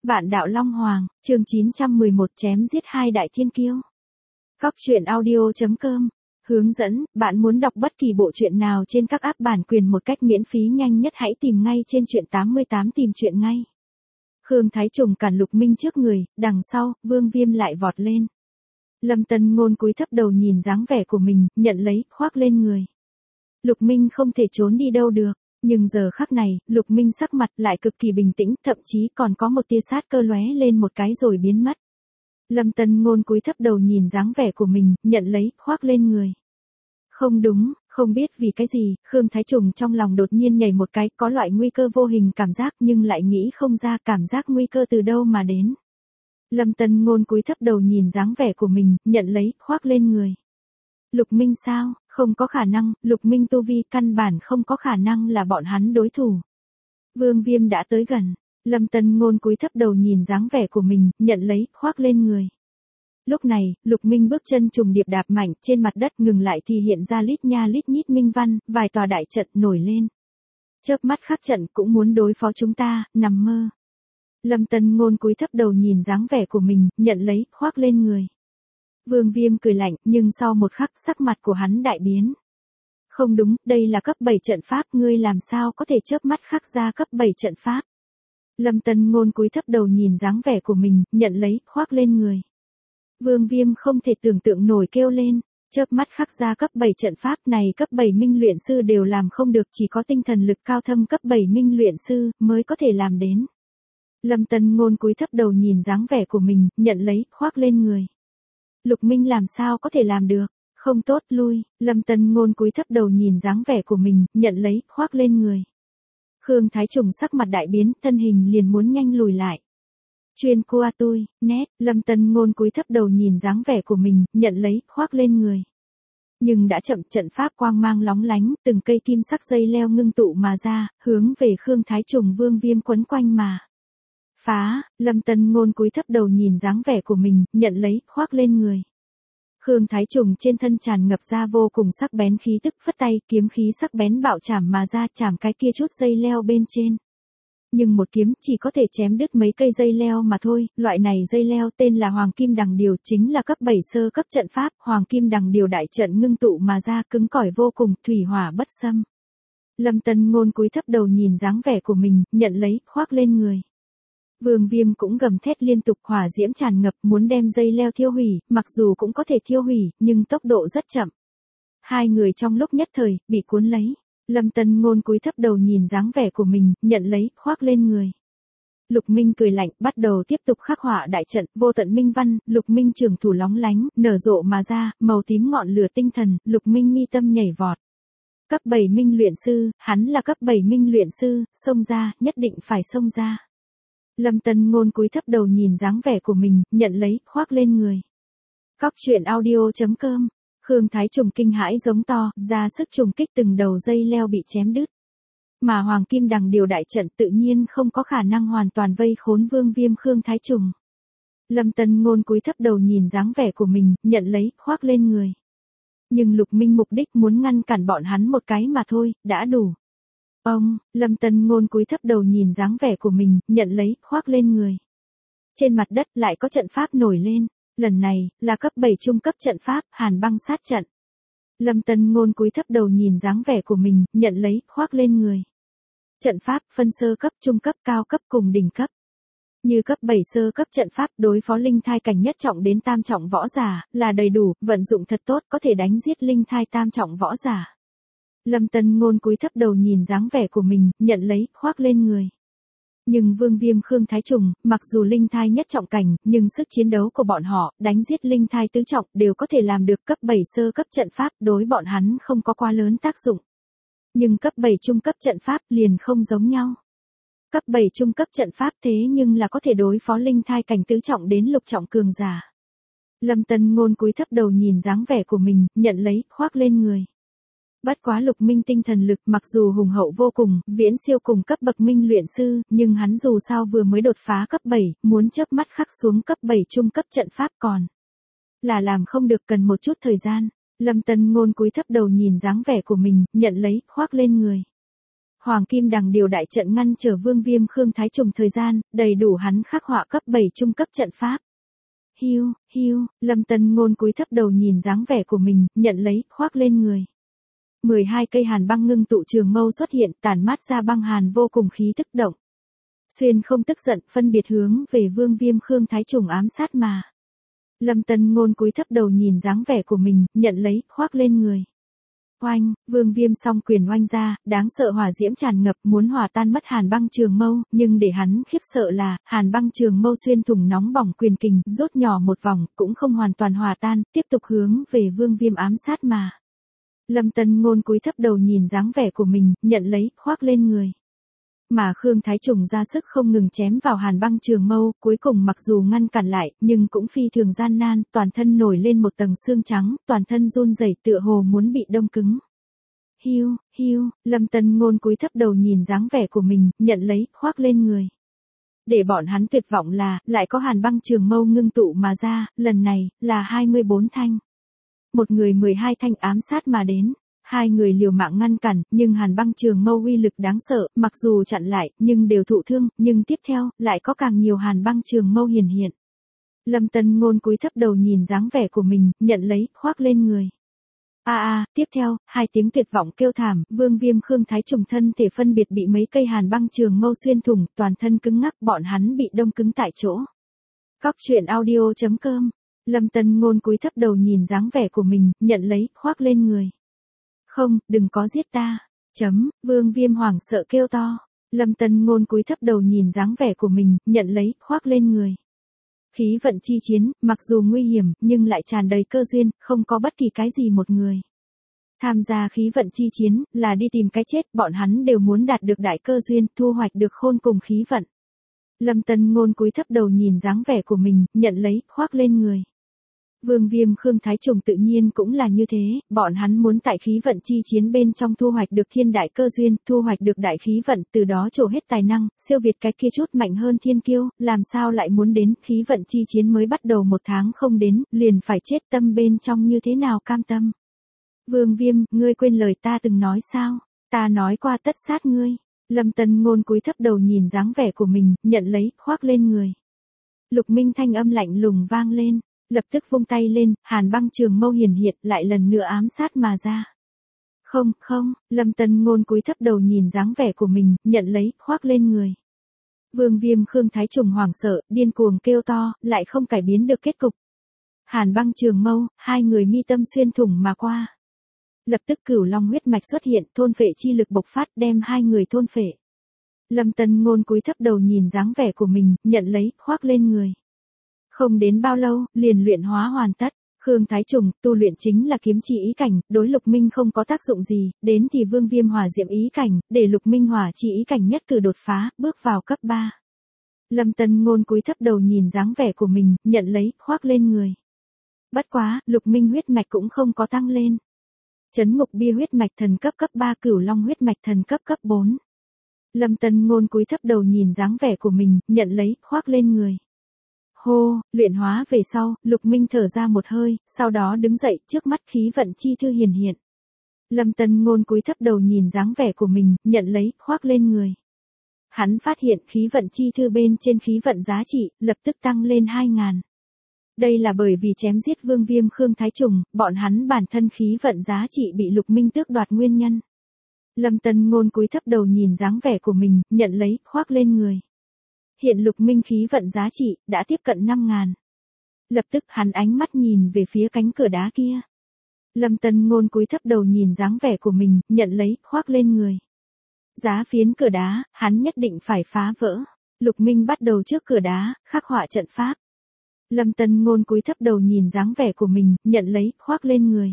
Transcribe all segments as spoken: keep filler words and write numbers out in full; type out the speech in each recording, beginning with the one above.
Vạn đạo Long Hoàng, chương chín trăm mười một chém giết hai đại thiên kiêu. Góc truyện audio chấm com. Hướng dẫn, bạn muốn đọc bất kỳ bộ truyện nào trên các app bản quyền một cách miễn phí nhanh nhất hãy tìm ngay trên truyện tám mươi tám tìm truyện ngay. Khương Thái Trùng cản Lục Minh trước người, đằng sau, Vương Viêm lại vọt lên. Lâm Tân Ngôn cúi thấp đầu nhìn dáng vẻ của mình, nhận lấy, khoác lên người. Lục Minh không thể trốn đi đâu được. Nhưng giờ khắc này, Lục Minh sắc mặt lại cực kỳ bình tĩnh, thậm chí còn có một tia sát cơ lóe lên một cái rồi biến mất. Lâm Tân Ngôn cúi thấp đầu nhìn dáng vẻ của mình, nhận lấy, khoác lên người. Không đúng, không biết vì cái gì, Khương Thái Trùng trong lòng đột nhiên nhảy một cái, có loại nguy cơ vô hình cảm giác nhưng lại nghĩ không ra cảm giác nguy cơ từ đâu mà đến. Lâm Tân Ngôn cúi thấp đầu nhìn dáng vẻ của mình, nhận lấy, khoác lên người. Lục Minh sao? Không có khả năng, Lục Minh tu vi căn bản không có khả năng là bọn hắn đối thủ. Vương Viêm đã tới gần, Lâm Tân Ngôn cúi thấp đầu nhìn dáng vẻ của mình, nhận lấy, khoác lên người. Lúc này, Lục Minh bước chân trùng điệp đạp mạnh trên mặt đất ngừng lại thì hiện ra lít nha lít nhít minh văn, vài tòa đại trận nổi lên. Chớp mắt khắc trận cũng muốn đối phó chúng ta, nằm mơ. Lâm Tân Ngôn cúi thấp đầu nhìn dáng vẻ của mình, nhận lấy, khoác lên người. Vương Viêm cười lạnh, nhưng sau một khắc sắc mặt của hắn đại biến. Không đúng, đây là cấp bảy trận pháp, ngươi làm sao có thể chớp mắt khắc ra cấp bảy trận pháp. Lâm Tân Ngôn cúi thấp đầu nhìn dáng vẻ của mình, nhận lấy, khoác lên người. Vương Viêm không thể tưởng tượng nổi kêu lên, chớp mắt khắc ra cấp bảy trận pháp này cấp bảy minh luyện sư đều làm không được, chỉ có tinh thần lực cao thâm cấp bảy minh luyện sư mới có thể làm đến. Lâm Tân Ngôn cúi thấp đầu nhìn dáng vẻ của mình, nhận lấy, khoác lên người. Lục Minh làm sao có thể làm được, không tốt, lui, Lâm Tân Ngôn cúi thấp đầu nhìn dáng vẻ của mình, nhận lấy, khoác lên người. Khương Thái Trùng sắc mặt đại biến, thân hình liền muốn nhanh lùi lại. Chuyên qua tôi, nét, Lâm Tân Ngôn cúi thấp đầu nhìn dáng vẻ của mình, nhận lấy, khoác lên người. Nhưng đã chậm, trận pháp quang mang lóng lánh, từng cây kim sắc dây leo ngưng tụ mà ra, hướng về Khương Thái Trùng Vương Viêm quấn quanh mà. Phá, Lâm Tân Ngôn cúi thấp đầu nhìn dáng vẻ của mình, nhận lấy, khoác lên người. Khương Thái Trùng trên thân tràn ngập ra vô cùng sắc bén khí tức, phất tay, kiếm khí sắc bén bạo chảm mà ra, chảm cái kia chút dây leo bên trên. Nhưng một kiếm chỉ có thể chém đứt mấy cây dây leo mà thôi, loại này dây leo tên là Hoàng Kim Đằng Điều, chính là cấp bảy sơ cấp trận pháp, Hoàng Kim Đằng Điều đại trận ngưng tụ mà ra, cứng cỏi vô cùng, thủy hỏa bất xâm. Lâm Tân Ngôn cúi thấp đầu nhìn dáng vẻ của mình, nhận lấy, khoác lên người. Vương Viêm cũng gầm thét liên tục, hỏa diễm tràn ngập muốn đem dây leo thiêu hủy, mặc dù cũng có thể thiêu hủy, nhưng tốc độ rất chậm. Hai người trong lúc nhất thời, bị cuốn lấy. Lâm Tân Ngôn cúi thấp đầu nhìn dáng vẻ của mình, nhận lấy, khoác lên người. Lục Minh cười lạnh, bắt đầu tiếp tục khắc họa đại trận, vô tận minh văn, Lục Minh trường thủ lóng lánh, nở rộ mà ra, màu tím ngọn lửa tinh thần, Lục Minh mi tâm nhảy vọt. Cấp bảy minh luyện sư, hắn là cấp bảy minh luyện sư, xông ra, nhất định phải xông ra. Lâm Tân Ngôn cúi thấp đầu nhìn dáng vẻ của mình, nhận lấy, khoác lên người. Góc truyện audio chấm com. Khương Thái Trùng kinh hãi giống to, ra sức trùng kích từng đầu dây leo bị chém đứt. Mà Hoàng Kim Đằng Điều đại trận tự nhiên không có khả năng hoàn toàn vây khốn Vương Viêm Khương Thái Trùng. Lâm Tân Ngôn cúi thấp đầu nhìn dáng vẻ của mình, nhận lấy, khoác lên người. Nhưng Lục Minh mục đích muốn ngăn cản bọn hắn một cái mà thôi, đã đủ. Ông, Lâm Tân Ngôn cúi thấp đầu nhìn dáng vẻ của mình, nhận lấy, khoác lên người. Trên mặt đất lại có trận pháp nổi lên, lần này, là cấp bảy trung cấp trận pháp, Hàn Băng Sát Trận. Lâm Tân Ngôn cúi thấp đầu nhìn dáng vẻ của mình, nhận lấy, khoác lên người. Trận pháp, phân sơ cấp, trung cấp, cao cấp cùng đỉnh cấp. Như cấp bảy sơ cấp trận pháp đối phó linh thai cảnh nhất trọng đến tam trọng võ giả, là đầy đủ, vận dụng thật tốt có thể đánh giết linh thai tam trọng võ giả. Lâm Tân Ngôn cúi thấp đầu nhìn dáng vẻ của mình, nhận lấy, khoác lên người. Nhưng Vương Viêm Khương Thái Trùng, mặc dù linh thai nhất trọng cảnh, nhưng sức chiến đấu của bọn họ, đánh giết linh thai tứ trọng, đều có thể làm được cấp bảy sơ cấp trận pháp, đối bọn hắn không có quá lớn tác dụng. Nhưng cấp bảy trung cấp trận pháp liền không giống nhau. Cấp bảy trung cấp trận pháp thế nhưng là có thể đối phó linh thai cảnh tứ trọng đến lục trọng cường giả. Lâm Tân Ngôn cúi thấp đầu nhìn dáng vẻ của mình, nhận lấy, khoác lên người. Bất quá Lục Minh tinh thần lực mặc dù hùng hậu vô cùng, viễn siêu cùng cấp bậc minh luyện sư, nhưng hắn dù sao vừa mới đột phá cấp bảy, muốn chớp mắt khắc xuống cấp bảy trung cấp trận pháp còn là làm không được, cần một chút thời gian. Lâm Tân Ngôn cúi thấp đầu nhìn dáng vẻ của mình, nhận lấy, khoác lên người. Hoàng kim đằng điều đại trận ngăn trở Vương Viêm Khương Thái Trùng thời gian, đầy đủ hắn khắc họa cấp bảy trung cấp trận pháp. Hiu, hiu, Lâm Tân Ngôn cúi thấp đầu nhìn dáng vẻ của mình, nhận lấy, khoác lên người. mười hai cây hàn băng ngưng tụ trường mâu xuất hiện, tản mát ra băng hàn vô cùng khí tức động. Xuyên không tức giận, phân biệt hướng về Vương Viêm Khương Thái Trùng ám sát mà. Lâm Tân Ngôn cúi thấp đầu nhìn dáng vẻ của mình, nhận lấy, khoác lên người. Oanh, Vương Viêm song quyền oanh ra, đáng sợ hỏa diễm tràn ngập, muốn hòa tan mất hàn băng trường mâu, nhưng để hắn khiếp sợ là, hàn băng trường mâu xuyên thủng nóng bỏng quyền kình, rốt nhỏ một vòng, cũng không hoàn toàn hòa tan, tiếp tục hướng về Vương Viêm ám sát mà. Lâm Tân Ngôn cúi thấp đầu nhìn dáng vẻ của mình, nhận lấy, khoác lên người. Mà Khương Thái Trùng ra sức không ngừng chém vào hàn băng trường mâu, cuối cùng mặc dù ngăn cản lại, nhưng cũng phi thường gian nan, toàn thân nổi lên một tầng xương trắng, toàn thân run rẩy tựa hồ muốn bị đông cứng. Hiu, hiu, Lâm Tân Ngôn cúi thấp đầu nhìn dáng vẻ của mình, nhận lấy, khoác lên người. Để bọn hắn tuyệt vọng là, lại có hàn băng trường mâu ngưng tụ mà ra, lần này, là hai mươi bốn thanh. Một người mười hai thanh ám sát mà đến. Hai người liều mạng ngăn cản, nhưng hàn băng trường mâu uy lực đáng sợ, mặc dù chặn lại, nhưng đều thụ thương, nhưng tiếp theo, lại có càng nhiều hàn băng trường mâu hiển hiện. Lâm Tân Ngôn cúi thấp đầu nhìn dáng vẻ của mình, nhận lấy, khoác lên người. A a, tiếp theo, hai tiếng tuyệt vọng kêu thảm, Vương Viêm Khương Thái Trùng thân thể phân biệt bị mấy cây hàn băng trường mâu xuyên thủng, toàn thân cứng ngắc, bọn hắn bị đông cứng tại chỗ. Cóc truyện audio chấm com. Lâm Tân Ngôn cúi thấp đầu nhìn dáng vẻ của mình, nhận lấy, khoác lên người. Không, đừng có giết ta. Chấm, Vương Viêm hoảng sợ kêu to. Lâm Tân Ngôn cúi thấp đầu nhìn dáng vẻ của mình, nhận lấy, khoác lên người. Khí vận chi chiến, mặc dù nguy hiểm, nhưng lại tràn đầy cơ duyên, không có bất kỳ cái gì một người. Tham gia khí vận chi chiến, là đi tìm cái chết, bọn hắn đều muốn đạt được đại cơ duyên, thu hoạch được khôn cùng khí vận. Lâm Tân Ngôn cúi thấp đầu nhìn dáng vẻ của mình, nhận lấy, khoác lên người. Vương Viêm Khương Thái Trùng tự nhiên cũng là như thế, bọn hắn muốn tại khí vận chi chiến bên trong thu hoạch được thiên đại cơ duyên, thu hoạch được đại khí vận, từ đó trổ hết tài năng, siêu việt cái kia chút mạnh hơn thiên kiêu, làm sao lại muốn đến, khí vận chi chiến mới bắt đầu một tháng không đến, liền phải chết, tâm bên trong như thế nào cam tâm. Vương Viêm, ngươi quên lời ta từng nói sao, ta nói qua tất sát ngươi. Lâm Tân Ngôn cúi thấp đầu nhìn dáng vẻ của mình, nhận lấy, khoác lên người. Lục Minh thanh âm lạnh lùng vang lên. Lập tức vung tay lên, hàn băng trường mâu hiển hiện, lại lần nữa ám sát mà ra. Không, không, Lâm Tân Ngôn cúi thấp đầu nhìn dáng vẻ của mình, nhận lấy, khoác lên người. Vương Viêm Khương Thái Trùng hoảng sợ, điên cuồng kêu to, lại không cải biến được kết cục. Hàn băng trường mâu, hai người mi tâm xuyên thủng mà qua. Lập tức cửu long huyết mạch xuất hiện, thôn phệ chi lực bộc phát, đem hai người thôn phệ. Lâm Tân Ngôn cúi thấp đầu nhìn dáng vẻ của mình, nhận lấy, khoác lên người. Không đến bao lâu, liền luyện hóa hoàn tất. Khương Thái Trùng, tu luyện chính là kiếm chi ý cảnh, đối Lục Minh không có tác dụng gì, đến thì Vương Viêm hỏa diệm ý cảnh, để Lục Minh hỏa chi ý cảnh nhất cử đột phá, bước vào cấp ba. Lâm Tân Ngôn cúi thấp đầu nhìn dáng vẻ của mình, nhận lấy, khoác lên người. Bất quá, Lục Minh huyết mạch cũng không có tăng lên. Chấn ngục bia huyết mạch thần cấp cấp ba, cửu long huyết mạch thần cấp cấp bốn. Lâm Tân Ngôn cúi thấp đầu nhìn dáng vẻ của mình, nhận lấy, khoác lên người. Hô, luyện hóa về sau, Lục Minh thở ra một hơi, sau đó đứng dậy, trước mắt khí vận chi thư hiển hiện. Lâm Tân Ngôn cúi thấp đầu nhìn dáng vẻ của mình, nhận lấy, khoác lên người. Hắn phát hiện khí vận chi thư bên trên khí vận giá trị, lập tức tăng lên hai ngàn. Đây là bởi vì chém giết Vương Viêm Khương Thái Trùng, bọn hắn bản thân khí vận giá trị bị Lục Minh tước đoạt nguyên nhân. Lâm Tân Ngôn cúi thấp đầu nhìn dáng vẻ của mình, nhận lấy, khoác lên người. Hiện Lục Minh khí vận giá trị, đã tiếp cận năm ngàn. Lập tức hắn ánh mắt nhìn về phía cánh cửa đá kia. Lâm Tân Ngôn cúi thấp đầu nhìn dáng vẻ của mình, nhận lấy, khoác lên người. Giá phiến cửa đá, hắn nhất định phải phá vỡ. Lục Minh bắt đầu trước cửa đá, khắc họa trận pháp. Lâm Tân Ngôn cúi thấp đầu nhìn dáng vẻ của mình, nhận lấy, khoác lên người.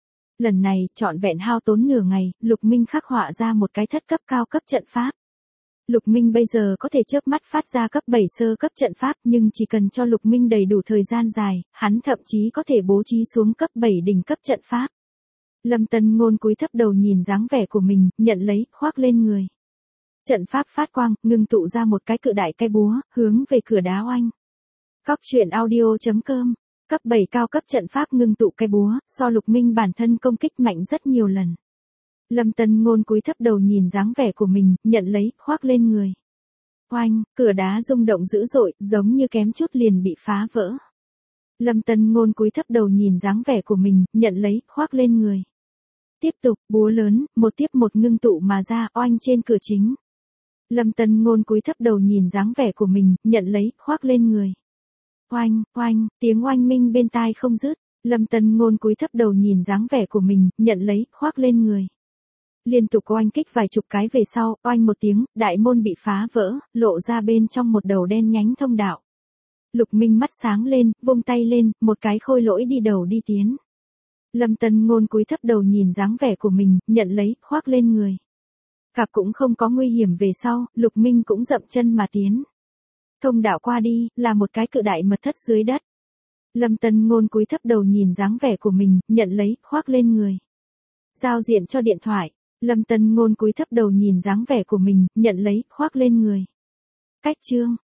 Lần này, trọn vẹn hao tốn nửa ngày, Lục Minh khắc họa ra một cái thất cấp cao cấp trận pháp. Lục Minh bây giờ có thể chớp mắt phát ra cấp bảy sơ cấp trận pháp, nhưng chỉ cần cho Lục Minh đầy đủ thời gian dài, hắn thậm chí có thể bố trí xuống cấp bảy đỉnh cấp trận pháp. Lâm Tân Ngôn cúi thấp đầu nhìn dáng vẻ của mình, nhận lấy, khoác lên người. Trận pháp phát quang, ngưng tụ ra một cái cự đại cây búa, hướng về cửa đá oanh. Cóc truyện audio chấm com. Cấp bảy cao cấp trận pháp ngưng tụ cây búa, so Lục Minh bản thân công kích mạnh rất nhiều lần. Lâm Tân Ngôn cúi thấp đầu nhìn dáng vẻ của mình, nhận lấy, khoác lên người. Oanh, cửa đá rung động dữ dội, giống như kém chút liền bị phá vỡ. Lâm Tân Ngôn cúi thấp đầu nhìn dáng vẻ của mình, nhận lấy, khoác lên người. Tiếp tục, búa lớn, một tiếp một ngưng tụ mà ra, oanh trên cửa chính. Lâm Tân Ngôn cúi thấp đầu nhìn dáng vẻ của mình, nhận lấy, khoác lên người. Oanh, oanh, tiếng oanh minh bên tai không dứt. Lâm Tân Ngôn cúi thấp đầu nhìn dáng vẻ của mình, nhận lấy, khoác lên người. Liên tục oanh kích vài chục cái về sau, oanh một tiếng, đại môn bị phá vỡ, lộ ra bên trong một đầu đen nhánh thông đạo. Lục Minh mắt sáng lên, vung tay lên, một cái khôi lỗi đi đầu đi tiến. Lâm Tân Ngôn cúi thấp đầu nhìn dáng vẻ của mình, nhận lấy, khoác lên người. Gặp cũng không có nguy hiểm về sau, Lục Minh cũng dậm chân mà tiến. Thông đạo qua đi, là một cái cự đại mật thất dưới đất. Lâm Tân Ngôn cúi thấp đầu nhìn dáng vẻ của mình, nhận lấy, khoác lên người. Giao diện cho điện thoại. Lâm Tân Ngôn cúi thấp đầu nhìn dáng vẻ của mình, nhận lấy, khoác lên người. Cách chương.